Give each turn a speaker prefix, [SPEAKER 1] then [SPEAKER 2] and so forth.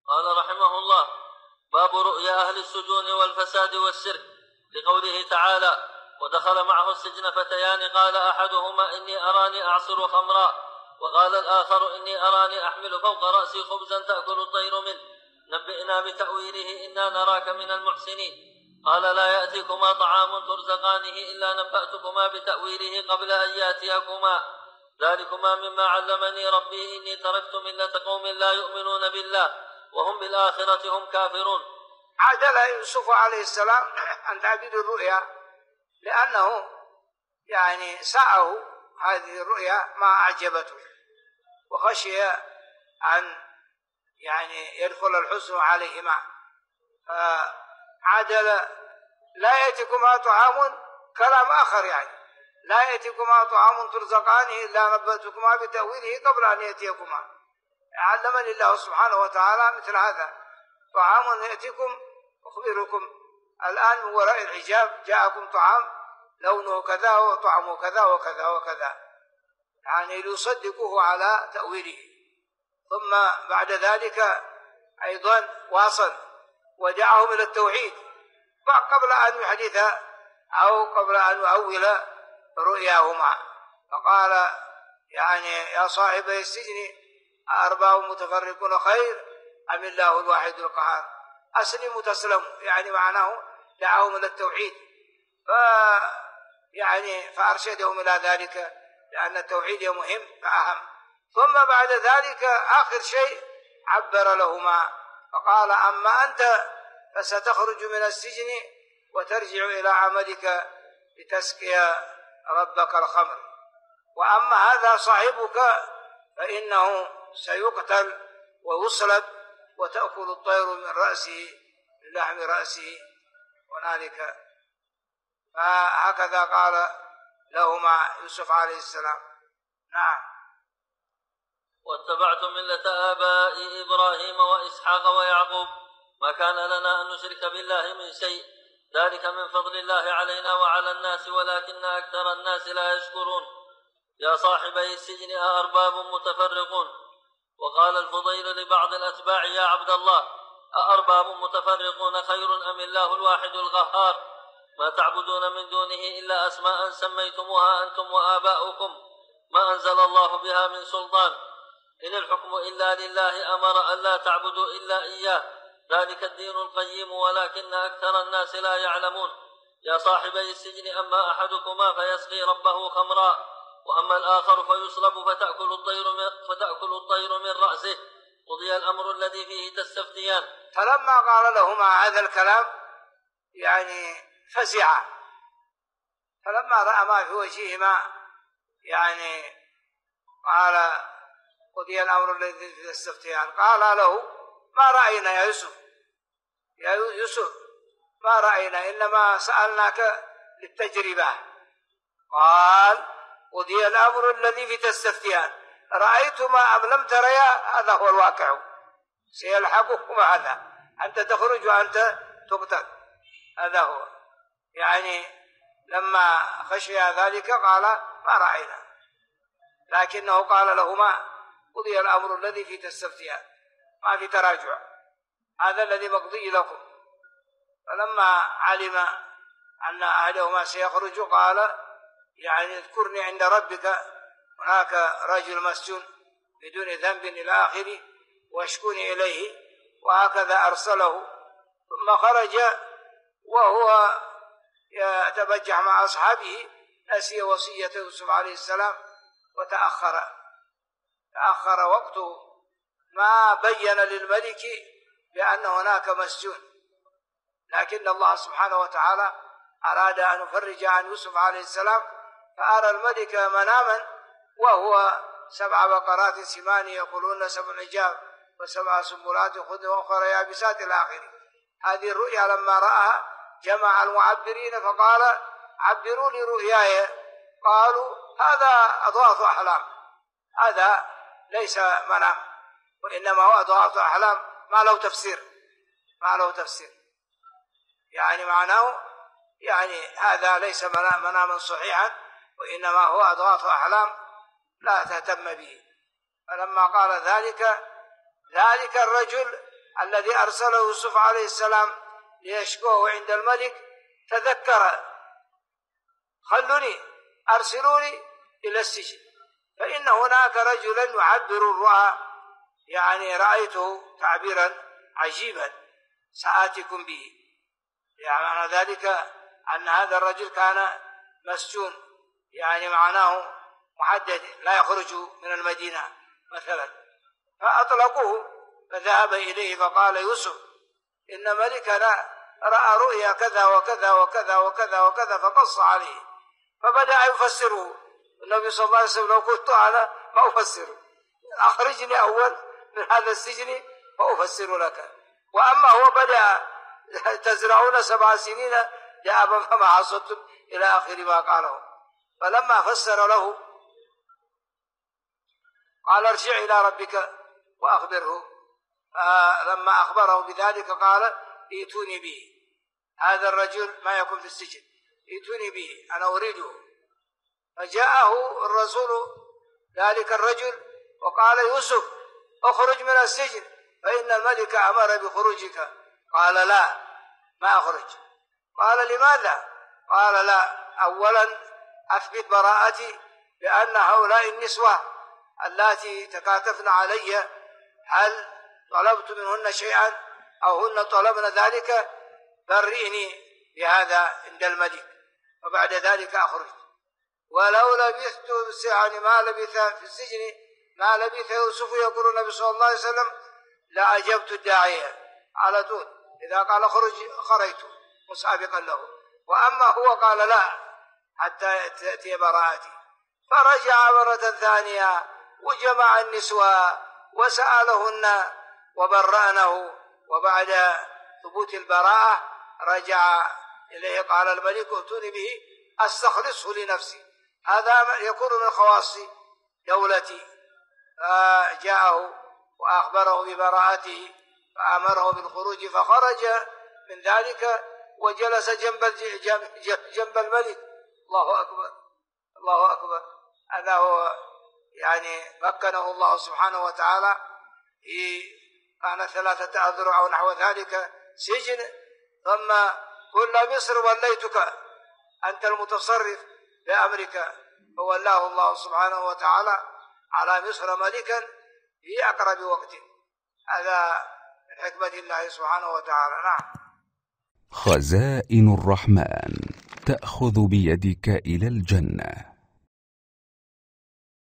[SPEAKER 1] قال رحمه الله: باب رؤيا أهل السجون والفساد والشرك، لقوله تعالى: ودخل معه السجن فتيان قال أحدهما إني أراني أعصر خمرا وقال الآخر إني أراني أحمل فوق رأسي خبزا تأكل الطير منه نبئنا بتأويله إنا نراك من المحسنين. قال: لا يأتيكما طعام ترزقانه إلا نبأتكما بتأويله قبل أن يأتيكما، ذلكما مما علمني ربي إني تركت ملة قوم لا يؤمنون بالله وهم بالآخرة هم كافرون.
[SPEAKER 2] عدل يوسف عليه السلام عن تعبير الرؤيا، لأنه سعه هذه الرؤيا ما أعجبته، وخشي أن يدخل الحزن عليه معه، عدل لا يأتيكما طعام، كلام آخر لا يأتيكما طعام ترزقانه إلا نبأتكما بتأويله قبل أن يأتيكما. علمني الله سبحانه وتعالى مثل هذا: طعام يأتيكم أخبركم الآن من وراء الحجاب، جاءكم طعام لونه كذا وطعمه كذا وكذا وكذا، ليصدقوه على تأويله. ثم بعد ذلك أيضا واصل ودعاهم إلى التوحيد قبل أن يحدث أو قبل أن يؤول رؤياهما، فقال: يا صاحبي السجن أأرباب متفرقون خير أم الله الواحد القهار؟ أسلموا تسلموا، معناه دعاهم إلى التوحيد، فأرشدهم إلى ذلك، لأن التوحيد مهم فأهم. ثم بعد ذلك آخر شيء عبر لهما فقال: أما أنت فستخرج من السجن وترجع إلى عملك لتسقي ربك الخمر، وأما هذا صاحبك فإنه سيقتل ويصلب وتأكل الطير من رأسه من لحم رأسه هنالك. فهكذا قال لهما يوسف عليه السلام. نعم.
[SPEAKER 1] واتبعت ملة آبائي إبراهيم وإسحاق ويعقوب ما كان لنا أن نشرك بالله من شيء، ذلك من فضل الله علينا وعلى الناس ولكن أكثر الناس لا يشكرون. يا صاحبي السجن أأرباب متفرقون. وقال الفضيل لبعض الأتباع: يا عبد الله، أأرباب متفرقون خير أم الله الواحد القهار؟ ما تعبدون من دونه إلا أسماء سميتموها أنتم وآباؤكم ما أنزل الله بها من سلطان، إن الحكم إلا لله أمر أن لا تعبدوا إلا إياه، ذلك الدين القيم ولكن أكثر الناس لا يعلمون. يا صاحبي السجن أما أحدكما فيسقي ربه خمرا وأما الآخر فيصلب فتأكل الطير من رأسه، قضي الأمر الذي فيه تستفتيان.
[SPEAKER 2] فلما قال لهما هذا الكلام فزعا، فلما رأى ما في وجههما قال: قضي الأمر الذي فيه تستفتيان. قال له: ما رأينا يا يوسف ما رأينا، إنما سألناك للتجربة. قال: قضي الأمر الذي فيه تستفتيان، رأيتما أم لم تريا؟ هذا هو الواقع، سيلحقكم هذا، أنت تخرج وأنت تقتل. هذا هو لما خشي ذلك قال: ما رأينا، لكنه قال لهما: قضي الأمر الذي فيه تستفتيان، ما في تراجع، هذا الذي مقضي لكم. فلما علم أن أحدهما سيخرج قال: اذكرني عند ربك، هناك رجل مسجون بدون ذنب إلى آخره، واشكوني إليه، وهكذا أرسله. ثم خرج وهو يتبجح مع أصحابه، نسي وصية يوسف عليه السلام تأخر وقته، ما بين للملك بأن هناك مسجون، لكن الله سبحانه وتعالى أراد أن يفرج عن يوسف عليه السلام، فأرى الملك مناما وهو 7 بقرات سمان يأكلون 7 عجاف و7 سنبلات خضر وأخرى يابسات إلى آخره. هذه الرؤيا لما رأها جمع المعبرين فقال: عبروا لي رؤياي. قالوا: هذا أضغاث أحلام، هذا ليس منام، وإنما هو أضغاث أحلام ما له تفسير، معناه هذا ليس مناما صحيحا، وإنما هو أضغاث أحلام لا تهتم به. فلما قال ذلك الرجل الذي أرسله يوسف عليه السلام ليشكوه عند الملك تذكر: أرسلوني إلى السجن، فإن هناك رجلا يعبر الرؤى، يعني رأيته تعبيرا عجيبا سآتيكم به. يعني معنى ذلك أن هذا الرجل كان مسجون، يعني معناه محدد لا يخرج من المدينة مثلا. فأطلقوه، فذهب إليه فقال: يوسف، إن ملكنا رأى رؤيا كذا وكذا وكذا وكذا وكذا، فقص عليه، فبدأ يفسره. النبي صلى الله عليه وسلم: لو كنت أنا ما أفسره، أخرجني أول من هذا السجن فأفسر لك. وأما هو بدأ: تزرعون 7 سنين دأبا فما حصدتم، إلى آخر ما قاله. فلما فسر له قال: ارجع إلى ربك وأخبره. لما أخبره بذلك قال: ائتوني به، هذا الرجل ما يكون في السجن، ائتوني به أنا أريده. فجاءه الرسول ذلك الرجل وقال: يوسف، اخرج من السجن فإن الملك أمر بخروجك. قال: لا، ما أخرج. قال: لماذا؟ قال: لا، أولا أثبت براءتي بأن هؤلاء النسوة اللاتي تكاتفن علي، هل طلبت منهن شيئا أو هن طلبن ذلك؟ برئني بهذا عند الملك، وبعد ذلك أخرج. ولو لبثت يعني ما لبث في السجن ما لبث يوسف، يقول النبي صلى الله عليه وسلم: لأجبت الداعية على طول، إذا قال اخرج خرجت مسابقا له. وأما هو قال: لا، حتى تأتي براءتي. فرجع مرة ثانية وجمع النسوة وسألهن وبرأنه، وبعد ثبوت البراءة رجع إليه. قال الملك: ائتوني به أستخلصه لنفسي، هذا يكون من خواص دولتي. جاءه وأخبره ببراءته فأمره بالخروج، فخرج من ذلك وجلس جنب الملك. الله أكبر، الله أكبر. هذا هو يعني مكنه الله سبحانه وتعالى. كان 3 أذرع أو نحو ذلك سجن، ثم كل مصر وليتك، أنت المتصرف بأمرك، فولاه الله سبحانه وتعالى على مصر ملكا في أقرب وقت. هذا من حكمة الله سبحانه وتعالى. نعم.
[SPEAKER 3] خزائن الرحمن تأخذ بيدك إلى الجنة.